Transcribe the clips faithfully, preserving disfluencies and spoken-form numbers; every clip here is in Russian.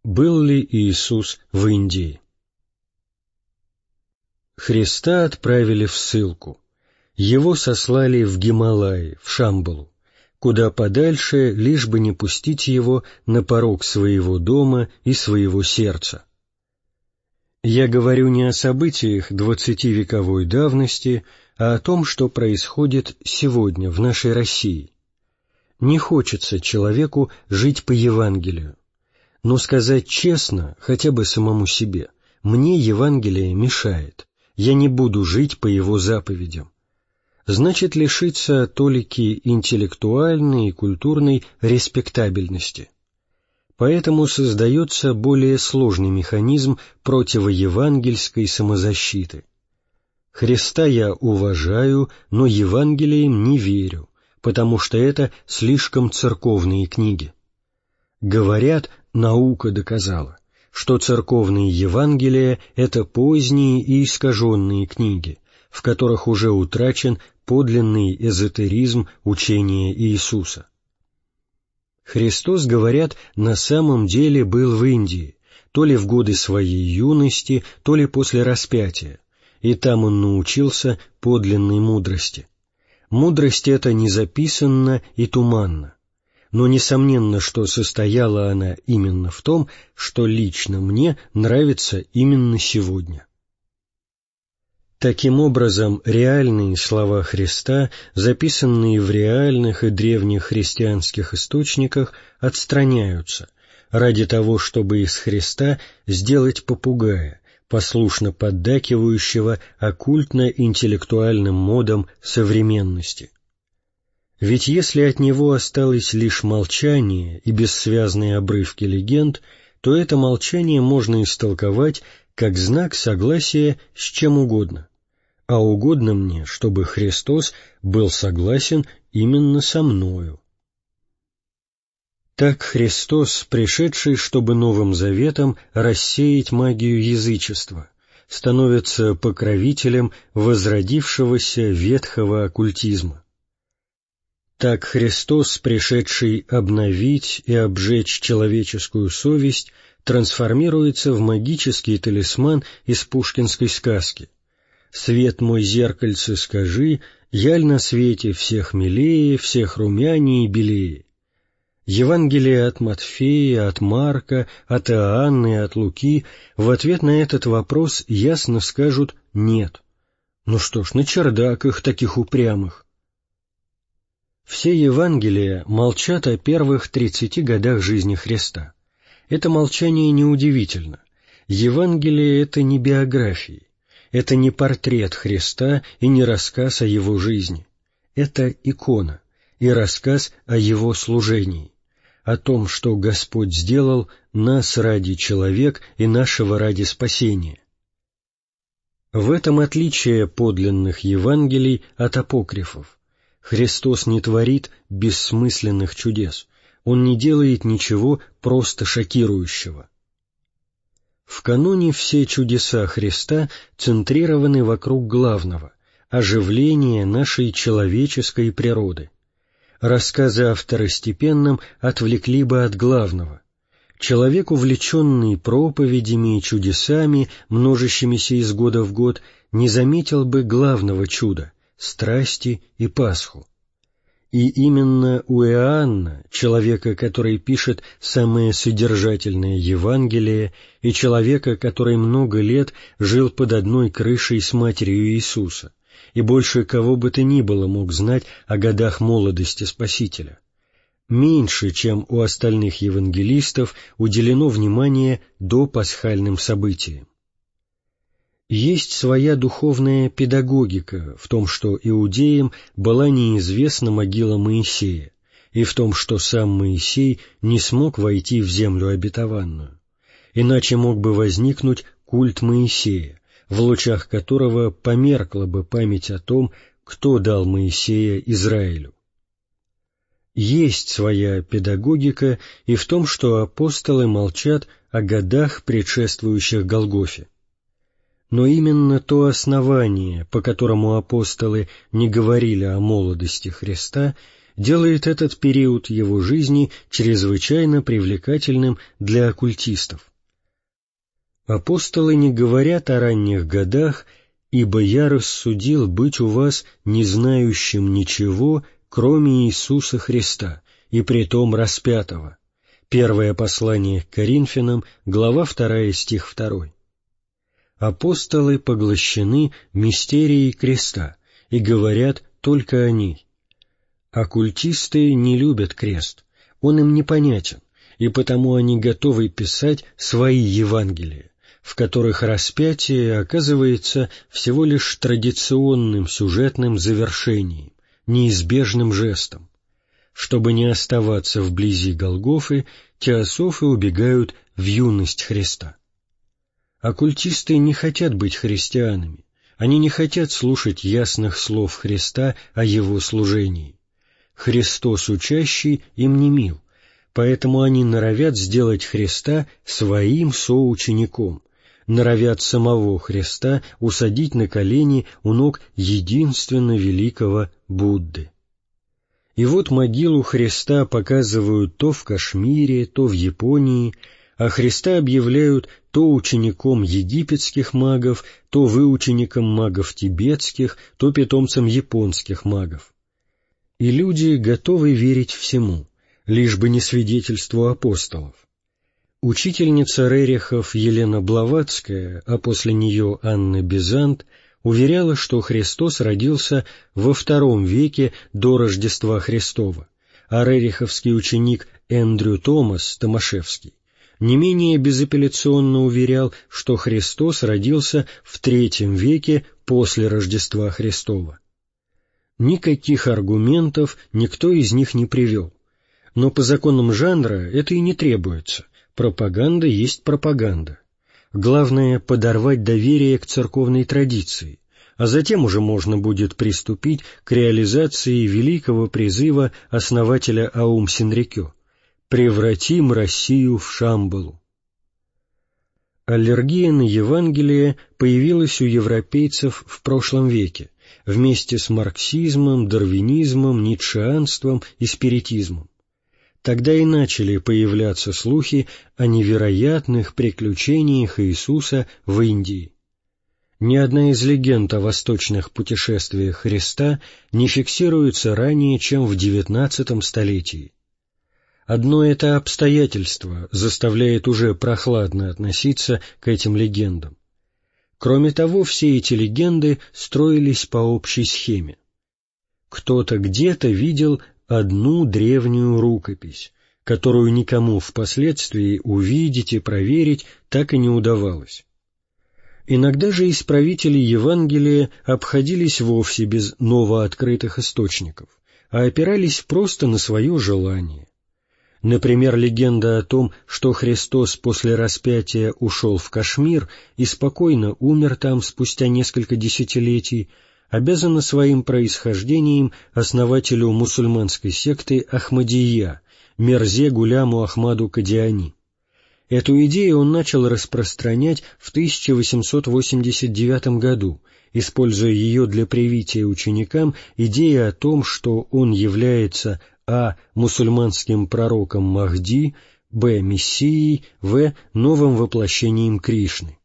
Был ли Иисус в Индии? Христа отправили в ссылку. Его сослали в Гималаи, в Шамбалу, куда подальше, лишь бы не пустить его на порог своего дома и своего сердца. Я говорю не о событиях двадцативековой давности, а о том, что происходит сегодня в нашей России. Не хочется человеку жить по Евангелию. Но сказать честно, хотя бы самому себе, мне Евангелие мешает, я не буду жить по его заповедям. Значит лишиться толики интеллектуальной и культурной респектабельности. Поэтому создается более сложный механизм противоевангельской самозащиты. Христа я уважаю, но Евангелием не верю, потому что это слишком церковные книги. Говорят, наука доказала, что церковные Евангелия — это поздние и искаженные книги, в которых уже утрачен подлинный эзотеризм учения Иисуса. Христос, говорят, на самом деле был в Индии, то ли в годы своей юности, то ли после распятия, и там он научился подлинной мудрости. Мудрость эта не записанна и туманна. Но несомненно, что состояла она именно в том, что лично мне нравится именно сегодня. Таким образом, реальные слова Христа, записанные в реальных и древних христианских источниках, отстраняются ради того, чтобы из Христа сделать попугая, послушно поддакивающего оккультно-интеллектуальным модам современности. Ведь если от него осталось лишь молчание и бессвязные обрывки легенд, то это молчание можно истолковать как знак согласия с чем угодно. А угодно мне, чтобы Христос был согласен именно со мною. Так Христос, пришедший, чтобы Новым Заветом рассеять магию язычества, становится покровителем возродившегося ветхого оккультизма. Так Христос, пришедший обновить и обжечь человеческую совесть, трансформируется в магический талисман из пушкинской сказки. «Свет мой зеркальце, скажи, яль на свете всех милее, всех румянее и белее». Евангелие от Матфея, от Марка, от Иоанна и от Луки в ответ на этот вопрос ясно скажут «нет». Ну что ж, на чердак их таких упрямых. Все Евангелия молчат о первых тридцати годах жизни Христа. Это молчание неудивительно. Евангелие — это не биографии, это не портрет Христа и не рассказ о Его жизни. Это икона и рассказ о Его служении, о том, что Господь сделал нас ради человек и нашего ради спасения. В этом отличие подлинных Евангелий от апокрифов. Христос не творит бессмысленных чудес, Он не делает ничего просто шокирующего. В каноне все чудеса Христа центрированы вокруг главного — оживления нашей человеческой природы. Рассказы о второстепенном отвлекли бы от главного. Человек, увлеченный проповедями и чудесами, множащимися из года в год, не заметил бы главного чуда — страсти и Пасху. И именно у Иоанна, человека, который пишет самое содержательное Евангелие, и человека, который много лет жил под одной крышей с матерью Иисуса, и больше кого бы то ни было мог знать о годах молодости Спасителя, меньше, чем у остальных евангелистов, уделено внимание допасхальным событиям. Есть своя духовная педагогика в том, что иудеям была неизвестна могила Моисея, и в том, что сам Моисей не смог войти в землю обетованную. Иначе мог бы возникнуть культ Моисея, в лучах которого померкла бы память о том, кто дал Моисея Израилю. Есть своя педагогика и в том, что апостолы молчат о годах, предшествующих Голгофе. Но именно то основание, по которому апостолы не говорили о молодости Христа, делает этот период его жизни чрезвычайно привлекательным для оккультистов. Апостолы не говорят о ранних годах, ибо я рассудил быть у вас не знающим ничего, кроме Иисуса Христа, и притом распятого. Первое послание к Коринфянам, глава вторая, стих второй. Апостолы поглощены мистерией креста и говорят только о ней. Оккультисты не любят крест, он им непонятен, и потому они готовы писать свои Евангелия, в которых распятие оказывается всего лишь традиционным сюжетным завершением, неизбежным жестом. Чтобы не оставаться вблизи Голгофы, теософы убегают в юность Христа. Оккультисты не хотят быть христианами, они не хотят слушать ясных слов Христа о Его служении. Христос учащий им не мил, поэтому они норовят сделать Христа своим соучеником, норовят самого Христа усадить на колени у ног единственно великого Будды. И вот могилу Христа показывают то в Кашмире, то в Японии, а Христа объявляют то учеником египетских магов, то выучеником магов тибетских, то питомцем японских магов. И люди готовы верить всему, лишь бы не свидетельству апостолов. Учительница Рерихов Елена Блаватская, а после нее Анна Бизант, уверяла, что Христос родился во втором веке до Рождества Христова, а рериховский ученик Эндрю Томас Томашевский не менее безапелляционно уверял, что Христос родился в третьем веке после Рождества Христова. Никаких аргументов никто из них не привел, но по законам жанра это и не требуется, пропаганда есть пропаганда. Главное — подорвать доверие к церковной традиции, а затем уже можно будет приступить к реализации великого призыва основателя Аум Синрикё «Превратим Россию в Шамбалу». Аллергия на Евангелие появилась у европейцев в прошлом веке, вместе с марксизмом, дарвинизмом, ницшеанством и спиритизмом. Тогда и начали появляться слухи о невероятных приключениях Иисуса в Индии. Ни одна из легенд о восточных путешествиях Христа не фиксируется ранее, чем в девятнадцатом столетии. Одно это обстоятельство заставляет уже прохладно относиться к этим легендам. Кроме того, все эти легенды строились по общей схеме. Кто-то где-то видел одну древнюю рукопись, которую никому впоследствии увидеть и проверить так и не удавалось. Иногда же исправители Евангелия обходились вовсе без новооткрытых источников, а опирались просто на свое желание. Например, легенда о том, что Христос после распятия ушел в Кашмир и спокойно умер там спустя несколько десятилетий, обязана своим происхождением основателю мусульманской секты Ахмадийя, Мирзе Гуляму Ахмаду Кадиани. Эту идею он начал распространять в тысяча восемьсот восемьдесят девятом году, используя ее для привития ученикам идеи о том, что он является а. мусульманским пророком Махди, б. мессией, в. новым воплощением Кришны.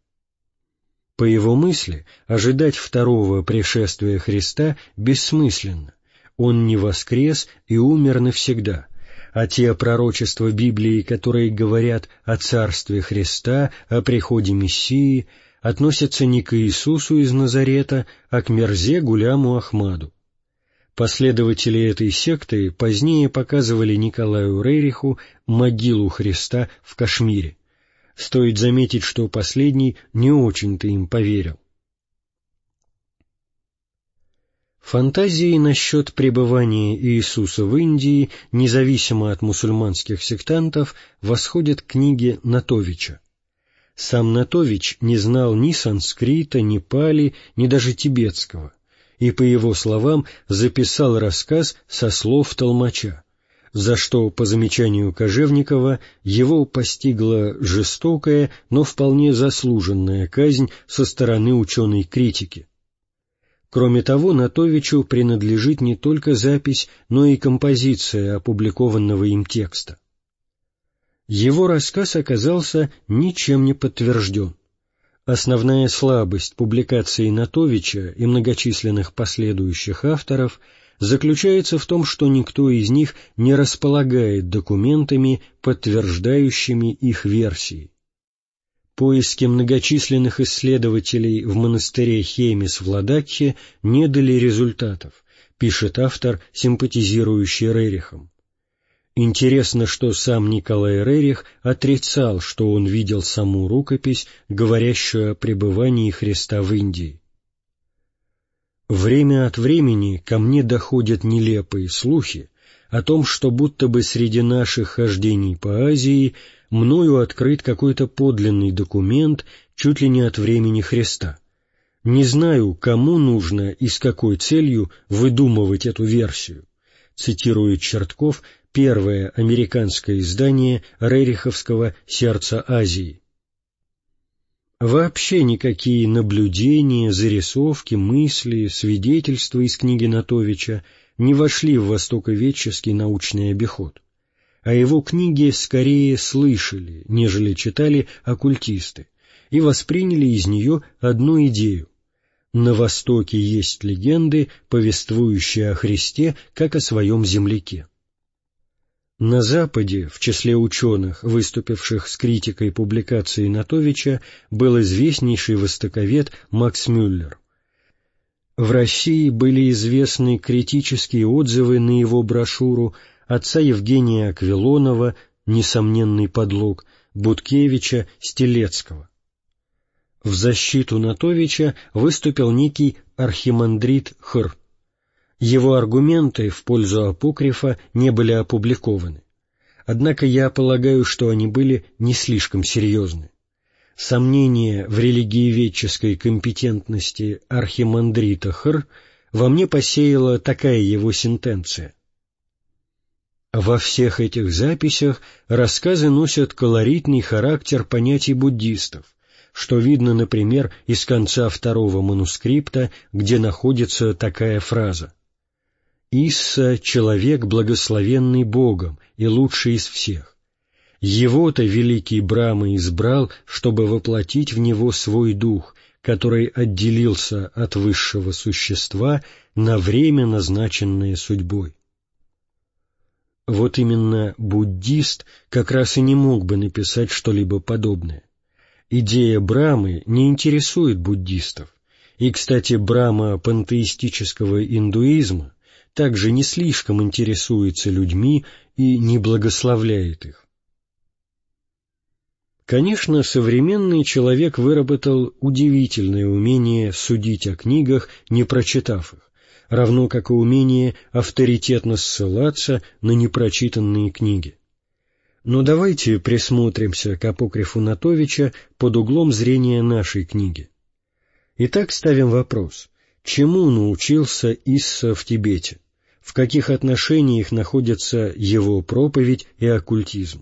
По его мысли, ожидать второго пришествия Христа бессмысленно, он не воскрес и умер навсегда, а те пророчества Библии, которые говорят о царстве Христа, о приходе Мессии, относятся не к Иисусу из Назарета, а к Мирзе Гуляму Ахмаду. Последователи этой секты позднее показывали Николаю Рериху могилу Христа в Кашмире. Стоит заметить, что последний не очень-то им поверил. Фантазии насчет пребывания Иисуса в Индии, независимо от мусульманских сектантов, восходят к книге Натовича. Сам Натович не знал ни санскрита, ни пали, ни даже тибетского, и, по его словам, записал рассказ со слов толмача, за что, по замечанию Кожевникова, его постигла жестокая, но вполне заслуженная казнь со стороны ученой критики. Кроме того, Нотовичу принадлежит не только запись, но и композиция опубликованного им текста. Его рассказ оказался ничем не подтвержден. Основная слабость публикации Нотовича и многочисленных последующих авторов заключается в том, что никто из них не располагает документами, подтверждающими их версии. Поиски многочисленных исследователей в монастыре Хемис в Ладакхе не дали результатов, пишет автор, симпатизирующий Рерихом. Интересно, что сам Николай Рерих отрицал, что он видел саму рукопись, говорящую о пребывании Христа в Индии. Время от времени ко мне доходят нелепые слухи о том, что будто бы среди наших хождений по Азии мною открыт какой-то подлинный документ чуть ли не от времени Христа. Не знаю, кому нужно и с какой целью выдумывать эту версию, цитирует Чертков первое американское издание рериховского «Сердца Азии». Вообще никакие наблюдения, зарисовки, мысли, свидетельства из книги Нотовича не вошли в востоковедческий научный обиход. О его книге скорее слышали, нежели читали оккультисты, и восприняли из нее одну идею. На Востоке есть легенды, повествующие о Христе как о своем земляке. На Западе, в числе ученых, выступивших с критикой публикации Нотовича, был известнейший востоковед Макс Мюллер. В России были известны критические отзывы на его брошюру отца Евгения Аквилонова «Несомненный подлог», Буткевича, Стелецкого. В защиту Нотовича выступил некий архимандрит Хр. Его аргументы в пользу апокрифа не были опубликованы. Однако я полагаю, что они были не слишком серьезны. Сомнение в религиоведческой компетентности архимандрита Хр во мне посеяла такая его сентенция. Во всех этих записях рассказы носят колоритный характер понятий буддистов, что видно, например, из конца второго манускрипта, где находится такая фраза: «Исса — человек, благословенный Богом и лучший из всех. Его-то великий Брахма избрал, чтобы воплотить в него свой дух, который отделился от высшего существа на время, назначенное судьбой». Вот именно буддист как раз и не мог бы написать что-либо подобное. Идея Брахмы не интересует буддистов, и, кстати, Брахма пантеистического индуизма также не слишком интересуется людьми и не благословляет их. Конечно, современный человек выработал удивительное умение судить о книгах, не прочитав их, равно как и умение авторитетно ссылаться на непрочитанные книги. Но давайте присмотримся к апокрифу Нотовича под углом зрения нашей книги. Итак, ставим вопрос: чему научился Исса в Тибете? В каких отношениях находятся его проповедь и оккультизм?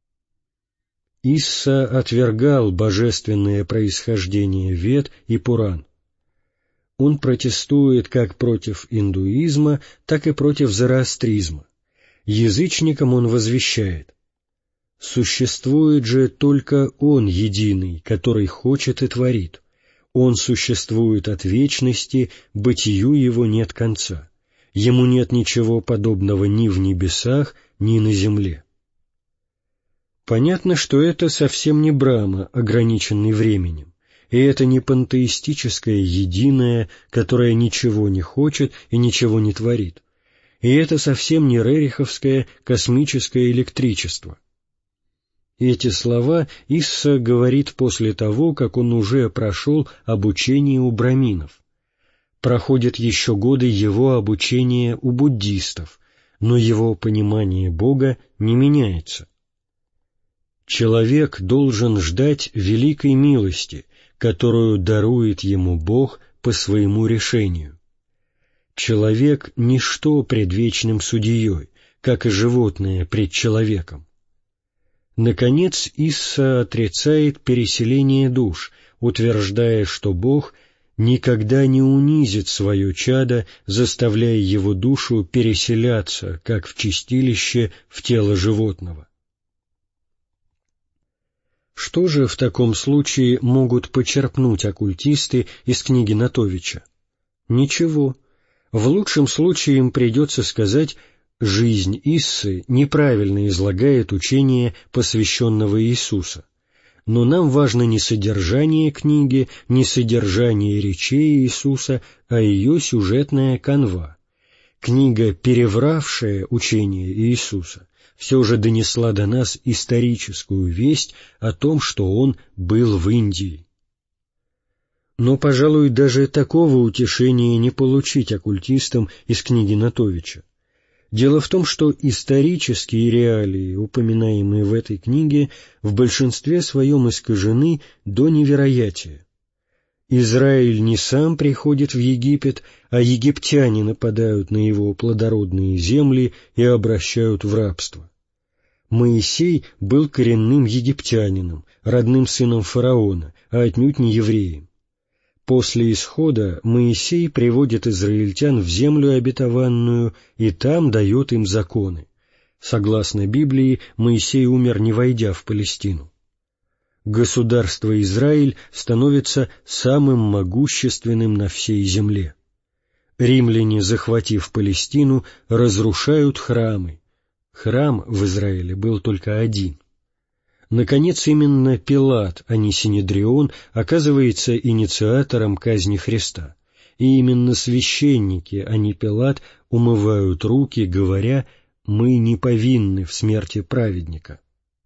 Исса отвергал божественное происхождение Вед и Пуран. Он протестует как против индуизма, так и против зороастризма. Язычникам он возвещает: «Существует же только Он единый, который хочет и творит. Он существует от вечности, бытию Его нет конца. Ему нет ничего подобного ни в небесах, ни на земле». Понятно, что это совсем не Брахма, ограниченный временем, и это не пантеистическое единое, которое ничего не хочет и ничего не творит, и это совсем не рериховское космическое электричество. Эти слова Исса говорит после того, как он уже прошел обучение у браминов. Проходят еще годы его обучения у буддистов, но его понимание Бога не меняется. Человек должен ждать великой милости, которую дарует ему Бог по своему решению. Человек — ничто пред вечным судьей, как и животное пред человеком. Наконец, Исса отрицает переселение душ, утверждая, что Бог никогда не унизит свое чадо, заставляя его душу переселяться, как в чистилище, в тело животного. Что же в таком случае могут почерпнуть оккультисты из книги Нотовича? Ничего. В лучшем случае им придется сказать: жизнь Иссы неправильно излагает учение посвященного Иисуса. Но нам важно не содержание книги, не содержание речей Иисуса, а ее сюжетная канва. Книга, перевравшая учение Иисуса, все же донесла до нас историческую весть о том, что он был в Индии. Но, пожалуй, даже такого утешения не получить оккультистам из книги Нотовича. Дело в том, что исторические реалии, упоминаемые в этой книге, в большинстве своем искажены до невероятия. Израиль не сам приходит в Египет, а египтяне нападают на его плодородные земли и обращают в рабство. Моисей был коренным египтянином, родным сыном фараона, а отнюдь не евреем. После исхода Моисей приводит израильтян в землю обетованную и там дает им законы. Согласно Библии, Моисей умер, не войдя в Палестину. Государство Израиль становится самым могущественным на всей земле. Римляне, захватив Палестину, разрушают храмы. Храм в Израиле был только один. Наконец, именно Пилат, а не Синедрион, оказывается инициатором казни Христа. И именно священники, а не Пилат, умывают руки, говоря: «Мы не повинны в смерти праведника».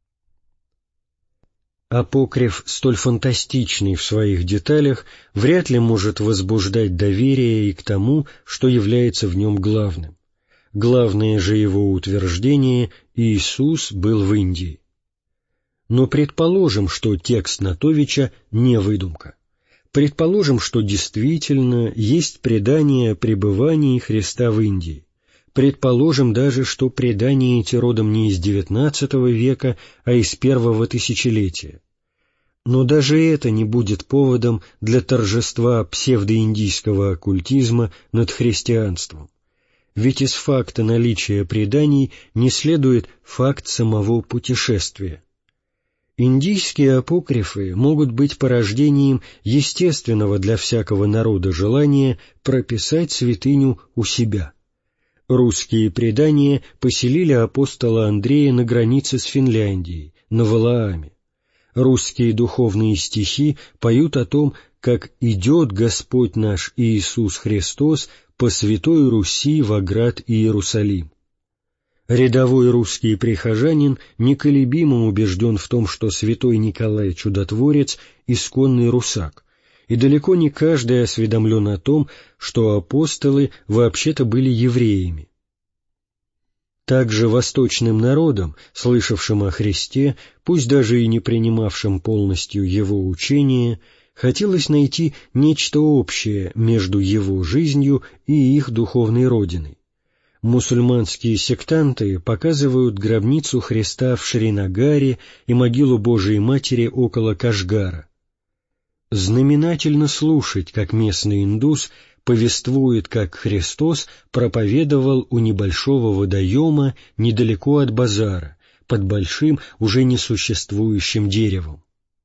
Апокриф, столь фантастичный в своих деталях, вряд ли может возбуждать доверие и к тому, что является в нем главным. Главное же его утверждение — Иисус был в Индии. Но предположим, что текст Нотовича не выдумка. Предположим, что действительно есть предание о пребывании Христа в Индии. Предположим даже, что предания эти родом не из девятнадцатого века, а из первого тысячелетия. Но даже это не будет поводом для торжества псевдоиндийского оккультизма над христианством. Ведь из факта наличия преданий не следует факт самого путешествия. Индийские апокрифы могут быть порождением естественного для всякого народа желания прописать святыню у себя. Русские предания поселили апостола Андрея на границе с Финляндией, на Валааме. Русские духовные стихи поют о том, как идет Господь наш Иисус Христос по святой Руси в оград Иерусалим. Рядовой русский прихожанин неколебимо убежден в том, что святой Николай Чудотворец — исконный русак, и далеко не каждый осведомлен о том, что апостолы вообще-то были евреями. Также восточным народам, слышавшим о Христе, пусть даже и не принимавшим полностью его учение, хотелось найти нечто общее между его жизнью и их духовной родиной. Мусульманские сектанты показывают гробницу Христа в Шринагаре и могилу Божией Матери около Кашгара. Знаменательно слушать, как местный индус повествует, как Христос проповедовал у небольшого водоема недалеко от базара, под большим, уже несуществующим деревом.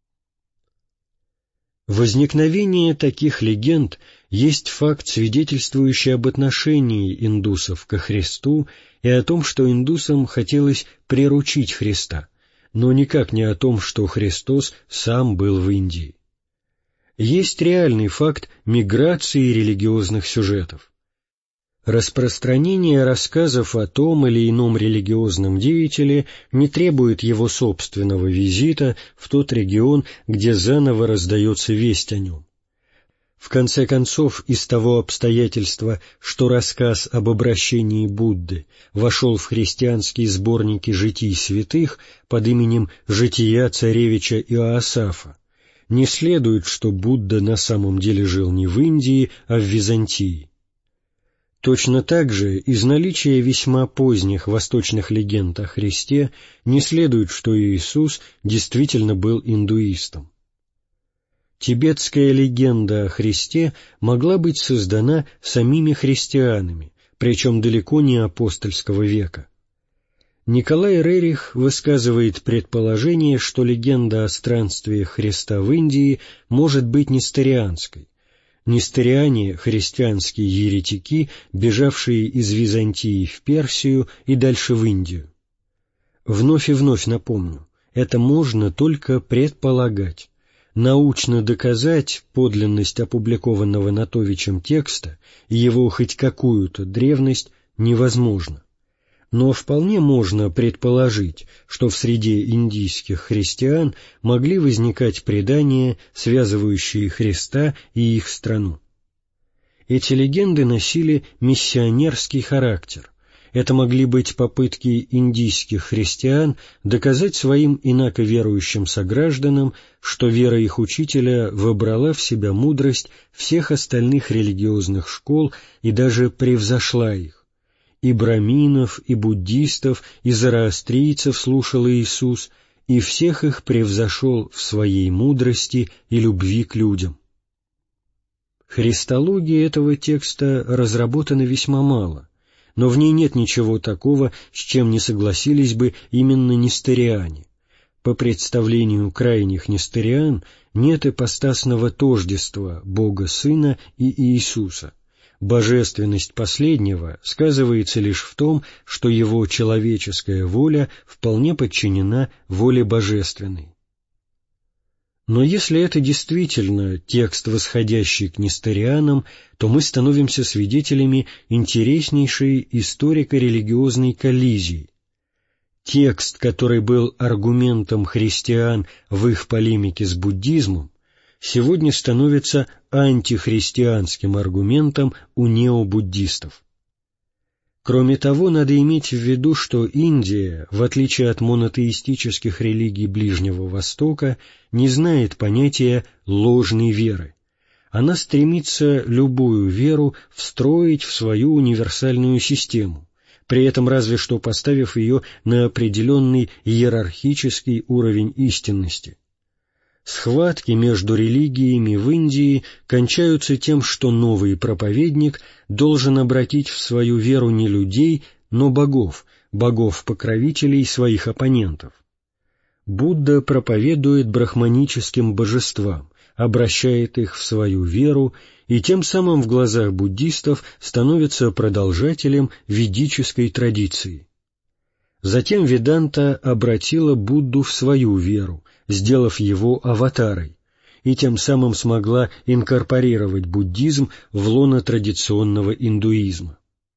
Возникновение таких легенд есть факт, свидетельствующий об отношении индусов ко Христу и о том, что индусам хотелось приручить Христа, но никак не о том, что Христос сам был в Индии. Есть реальный факт миграции религиозных сюжетов. Распространение рассказов о том или ином религиозном деятеле не требует его собственного визита в тот регион, где заново раздается весть о нем. В конце концов, из того обстоятельства, что рассказ об обращении Будды вошел в христианские сборники житий святых под именем «Жития царевича Иоасафа», не следует, что Будда на самом деле жил не в Индии, а в Византии. Точно так же из наличия весьма поздних восточных легенд о Христе не следует, что Иисус действительно был индуистом. Тибетская легенда о Христе могла быть создана самими христианами, причем далеко не апостольского века. Николай Рерих высказывает предположение, что легенда о странствиях Христа в Индии может быть несторианской. Несториане — христианские еретики, бежавшие из Византии в Персию и дальше в Индию. Вновь и вновь напомню, это можно только предполагать. Научно доказать подлинность опубликованного Нотовичем текста и его хоть какую-то древность невозможно. Но вполне можно предположить, что в среде индийских христиан могли возникать предания, связывающие Христа и их страну. Эти легенды носили миссионерский характер. Это могли быть попытки индийских христиан доказать своим инаковерующим согражданам, что вера их учителя вобрала в себя мудрость всех остальных религиозных школ и даже превзошла их. И браминов, и буддистов, и зороастрийцев слушал Иисус, и всех их превзошел в своей мудрости и любви к людям. Христология этого текста разработана весьма мало, но в ней нет ничего такого, с чем не согласились бы именно несториане. По представлению крайних несториан нет ипостасного тождества Бога Сына и Иисуса. Божественность последнего сказывается лишь в том, что его человеческая воля вполне подчинена воле божественной. Но если это действительно текст, восходящий к несторианам, то мы становимся свидетелями интереснейшей историко-религиозной коллизии. Текст, который был аргументом христиан в их полемике с буддизмом, сегодня становится антихристианским аргументом у необуддистов. Кроме того, надо иметь в виду, что Индия, в отличие от монотеистических религий Ближнего Востока, не знает понятия ложной веры. Она стремится любую веру встроить в свою универсальную систему, при этом разве что поставив ее на определенный иерархический уровень истинности. Схватки между религиями в Индии кончаются тем, что новый проповедник должен обратить в свою веру не людей, но богов, богов-покровителей своих оппонентов. Будда проповедует брахманическим божествам, обращает их в свою веру и тем самым в глазах буддистов становится продолжателем ведической традиции. Затем Веданта обратила Будду в свою веру, сделав его аватарой, и тем самым смогла инкорпорировать буддизм в лоно традиционного индуизма.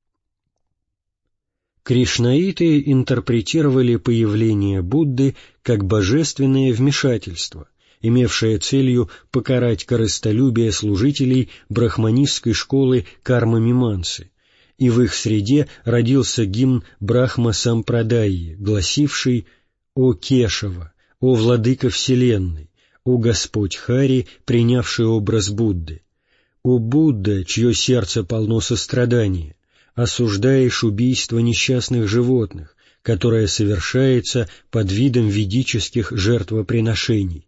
Кришнаиты интерпретировали появление Будды как божественное вмешательство, имевшее целью покарать корыстолюбие служителей брахманистской школы карма-мимансы, и в их среде родился гимн Брахма-сампрадайи, гласивший «О Кешава, о Владыка Вселенной, о Господь Хари, принявший образ Будды, о Будда, чье сердце полно сострадания, осуждаешь убийство несчастных животных, которое совершается под видом ведических жертвоприношений».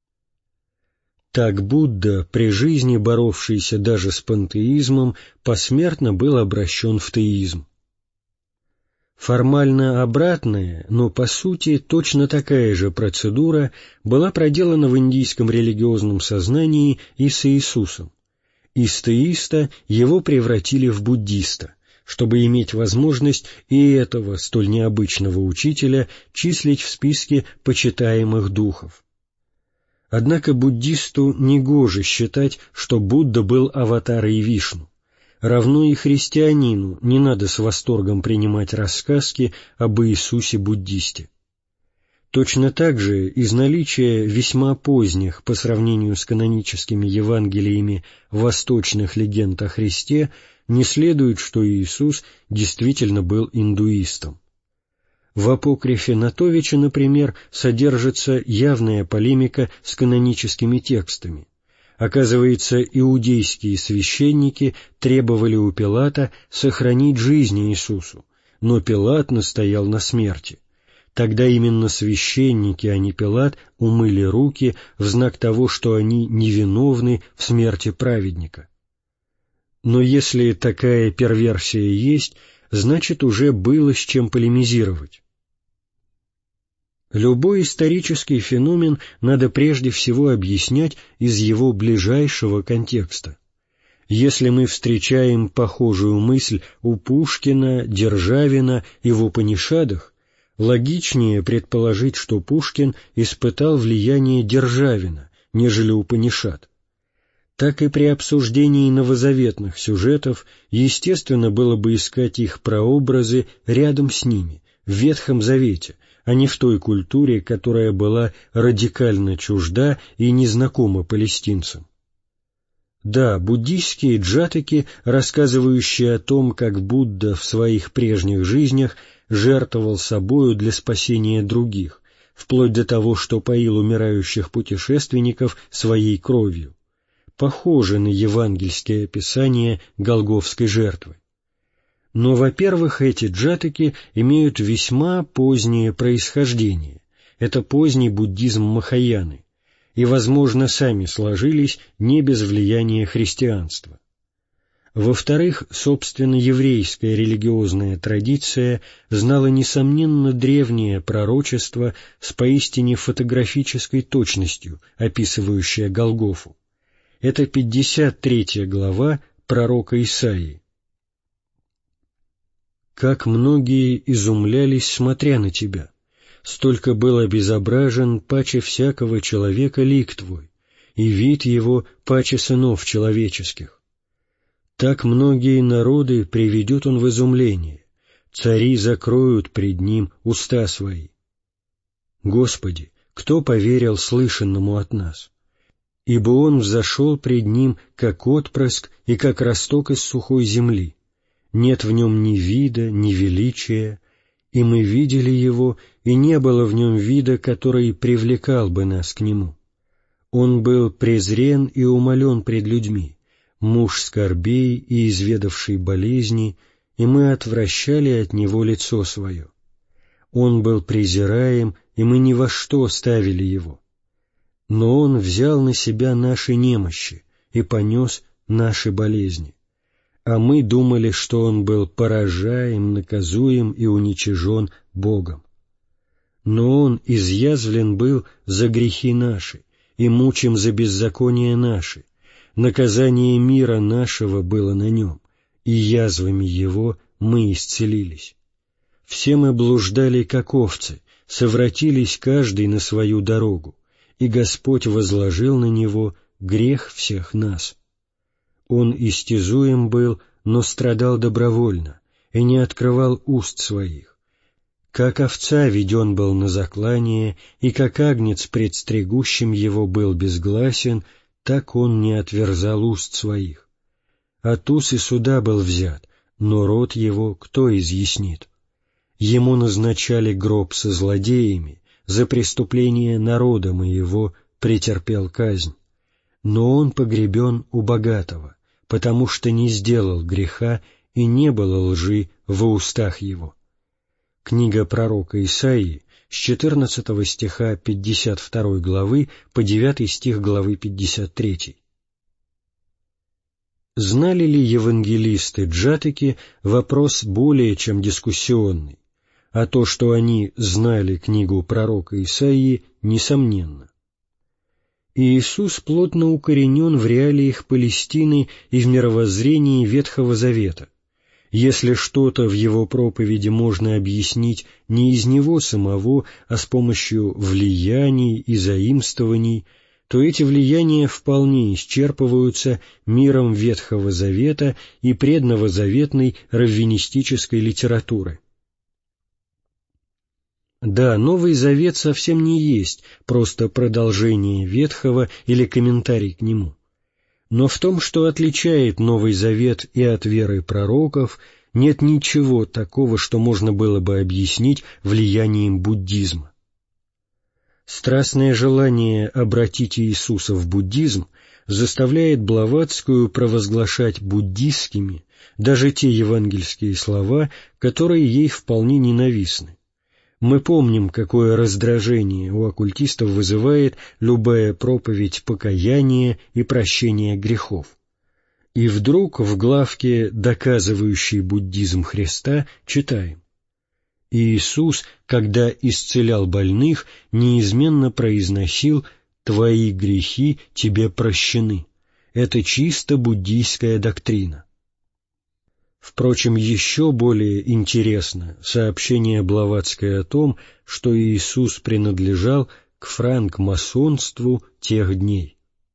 Так Будда, при жизни боровшийся даже с пантеизмом, посмертно был обращен в теизм. Формально обратная, но по сути точно такая же процедура была проделана в индийском религиозном сознании и с Иисусом. Из теиста его превратили в буддиста, чтобы иметь возможность и этого столь необычного учителя числить в списке почитаемых духов. Однако буддисту негоже считать, что Будда был аватарой Вишну. Равно и христианину не надо с восторгом принимать рассказки об Иисусе-буддисте. Точно так же из наличия весьма поздних по сравнению с каноническими Евангелиями восточных легенд о Христе не следует, что Иисус действительно был индуистом. В апокрифе Нотовича, например, содержится явная полемика с каноническими текстами. Оказывается, иудейские священники требовали у Пилата сохранить жизнь Иисусу, но Пилат настоял на смерти. Тогда именно священники, а не Пилат, умыли руки в знак того, что они невиновны в смерти праведника. Но если такая перверсия есть, значит, уже было с чем полемизировать. Любой исторический феномен надо прежде всего объяснять из его ближайшего контекста. Если мы встречаем похожую мысль у Пушкина, Державина и в Упанишадах, логичнее предположить, что Пушкин испытал влияние Державина, нежели Упанишад. Так и при обсуждении новозаветных сюжетов естественно было бы искать их прообразы рядом с ними, в Ветхом Завете, а не в той культуре, которая была радикально чужда и незнакома палестинцам. Да, буддийские джатаки, рассказывающие о том, как Будда в своих прежних жизнях жертвовал собою для спасения других, вплоть до того, что поил умирающих путешественников своей кровью, похожи на евангельские описания голгофской жертвы. Но, во-первых, эти джатаки имеют весьма позднее происхождение. Это поздний буддизм Махаяны, и, возможно, сами сложились не без влияния христианства. Во-вторых, собственно, еврейская религиозная традиция знала, несомненно, древнее пророчество с поистине фотографической точностью, описывающее Голгофу. Это пятьдесят третья глава пророка Исаии. «Как многие изумлялись, смотря на тебя! Столько был обезображен паче всякого человека лик твой, и вид его паче сынов человеческих. Так многие народы приведет он в изумление, цари закроют пред ним уста свои. Господи, кто поверил слышанному от нас? Ибо он взошел пред ним, как отпрыск и как росток из сухой земли. Нет в нем ни вида, ни величия, и мы видели его, и не было в нем вида, который привлекал бы нас к нему. Он был презрен и умолен пред людьми, муж скорбей и изведавший болезни, и мы отвращали от него лицо свое. Он был презираем, и мы ни во что ставили его. Но он взял на себя наши немощи и понес наши болезни. А мы думали, что он был поражаем, наказуем и уничижен Богом. Но он изъязвлен был за грехи наши, и мучим за беззакония наши. Наказание мира нашего было на нем, и язвами его мы исцелились. Все мы блуждали, как овцы, совратились каждый на свою дорогу, и Господь возложил на него грех всех нас. Он истязуем был, но страдал добровольно, и не открывал уст своих. Как овца веден был на заклание, и как агнец пред стригущим его был безгласен, так он не отверзал уст своих. От уз и суда был взят, но рот его кто изъяснит? Ему назначали гроб со злодеями, за преступление народа моего претерпел казнь. Но он погребен у богатого, потому что не сделал греха и не было лжи во устах его». Книга пророка Исаии с четырнадцатого стиха пятьдесят второй главы по девятый стих главы пятьдесят третьей. Знали ли евангелисты-джатыки вопрос более чем дискуссионный, а то, что они знали книгу пророка Исаии, несомненно. Иисус плотно укоренен в реалиях Палестины и в мировоззрении Ветхого Завета. Если что-то в его проповеди можно объяснить не из него самого, а с помощью влияний и заимствований, то эти влияния вполне исчерпываются миром Ветхого Завета и предновозаветной раввинистической литературы. Да, Новый Завет совсем не есть просто продолжение Ветхого или комментарий к нему. Но в том, что отличает Новый Завет и от веры пророков, нет ничего такого, что можно было бы объяснить влиянием буддизма. Страстное желание обратить Иисуса в буддизм заставляет Блаватскую провозглашать буддистскими даже те евангельские слова, которые ей вполне ненавистны. Мы помним, какое раздражение у оккультистов вызывает любая проповедь покаяния и прощения грехов. И вдруг в главке, доказывающей буддизм Христа, читаем: «Иисус, когда исцелял больных, неизменно произносил: «Твои грехи тебе прощены». Это чисто буддийская доктрина». Впрочем, еще более интересно сообщение Блаватской о том, что Иисус принадлежал к франкмасонству тех дней.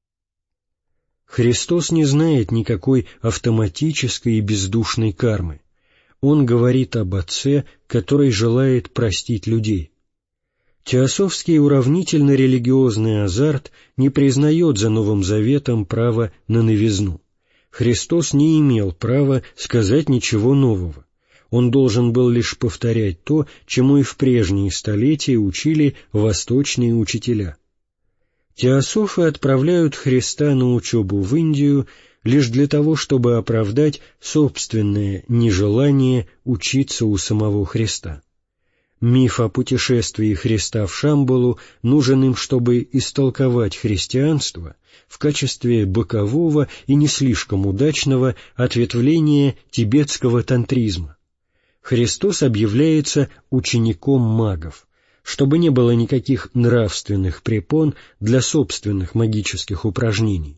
Христос не знает никакой автоматической и бездушной кармы. Он говорит об Отце, который желает простить людей. Теософский уравнительно-религиозный азарт не признает за Новым Заветом права на новизну. Христос не имел права сказать ничего нового. Он должен был лишь повторять то, чему и в прежние столетия учили восточные учителя. Теософы отправляют Христа на учебу в Индию лишь для того, чтобы оправдать собственное нежелание учиться у самого Христа. Миф о путешествии Христа в Шамбалу нужен им, чтобы истолковать христианство в качестве бокового и не слишком удачного ответвления тибетского тантризма. Христос объявляется учеником магов, чтобы не было никаких нравственных препон для собственных магических упражнений.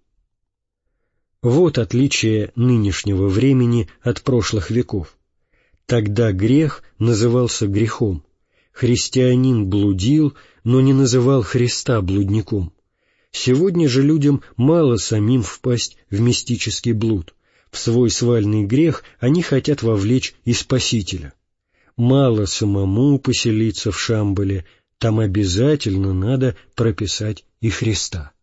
Вот отличие нынешнего времени от прошлых веков. Тогда грех назывался грехом. Христианин блудил, но не называл Христа блудником. Сегодня же людям мало самим впасть в мистический блуд. В свой свальный грех они хотят вовлечь и Спасителя. Мало самому поселиться в Шамбале, там обязательно надо прописать и Христа.